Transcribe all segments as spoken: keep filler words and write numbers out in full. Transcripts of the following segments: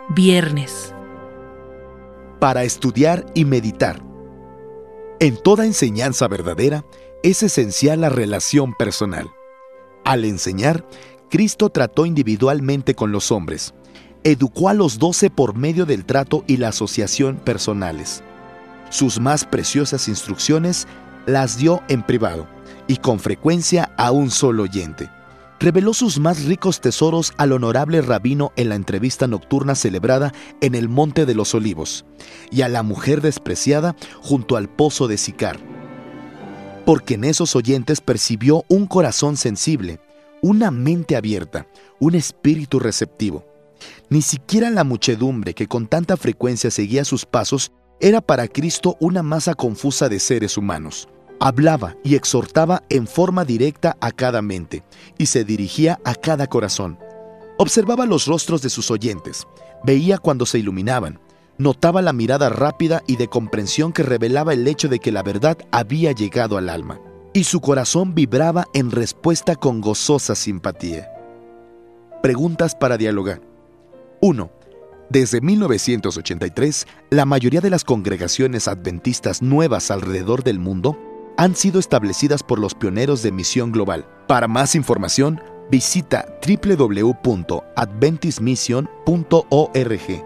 Viernes. Para estudiar y meditar. En toda enseñanza verdadera es esencial la relación personal. Al enseñar, Cristo trató individualmente con los hombres. Educó a los doce por medio del trato y la asociación personales. Sus más preciosas instrucciones las dio en privado y con frecuencia a un solo oyente. Reveló sus más ricos tesoros al honorable rabino en la entrevista nocturna celebrada en el Monte de los Olivos y a la mujer despreciada junto al pozo de Sicar. Porque en esos oyentes percibió un corazón sensible, una mente abierta, un espíritu receptivo. Ni siquiera la muchedumbre que con tanta frecuencia seguía sus pasos era para Cristo una masa confusa de seres humanos. Hablaba y exhortaba en forma directa a cada mente y se dirigía a cada corazón. Observaba los rostros de sus oyentes, veía cuando se iluminaban, notaba la mirada rápida y de comprensión que revelaba el hecho de que la verdad había llegado al alma, y su corazón vibraba en respuesta con gozosa simpatía. Preguntas para dialogar. uno. Desde mil novecientos ochenta y tres, la mayoría de las congregaciones adventistas nuevas alrededor del mundo han sido establecidas por los pioneros de Misión Global. Para más información, visita doble u doble u doble u punto adventist mission punto org.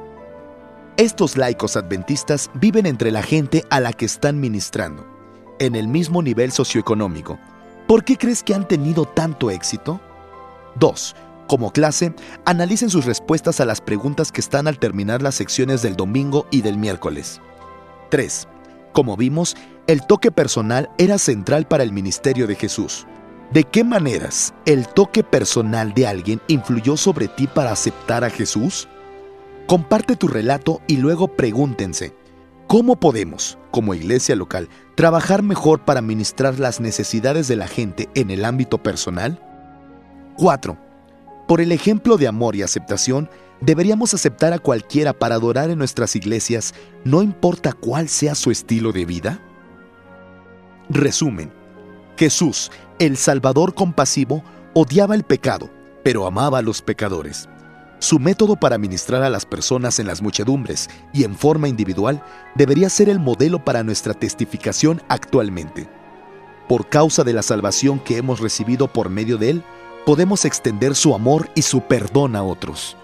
Estos laicos adventistas viven entre la gente a la que están ministrando, en el mismo nivel socioeconómico. ¿Por qué crees que han tenido tanto éxito? dos. Como clase, analicen sus respuestas a las preguntas que están al terminar las secciones del domingo y del miércoles. tres. Como vimos, el toque personal era central para el ministerio de Jesús. ¿De qué maneras el toque personal de alguien influyó sobre ti para aceptar a Jesús? Comparte tu relato y luego pregúntense, ¿cómo podemos, como iglesia local, trabajar mejor para ministrar las necesidades de la gente en el ámbito personal? cuatro. Por el ejemplo de amor y aceptación, deberíamos aceptar a cualquiera para adorar en nuestras iglesias, no importa cuál sea su estilo de vida. Resumen: Jesús, el Salvador compasivo, odiaba el pecado, pero amaba a los pecadores. Su método para ministrar a las personas en las muchedumbres y en forma individual debería ser el modelo para nuestra testificación actualmente. Por causa de la salvación que hemos recibido por medio de Él, podemos extender su amor y su perdón a otros.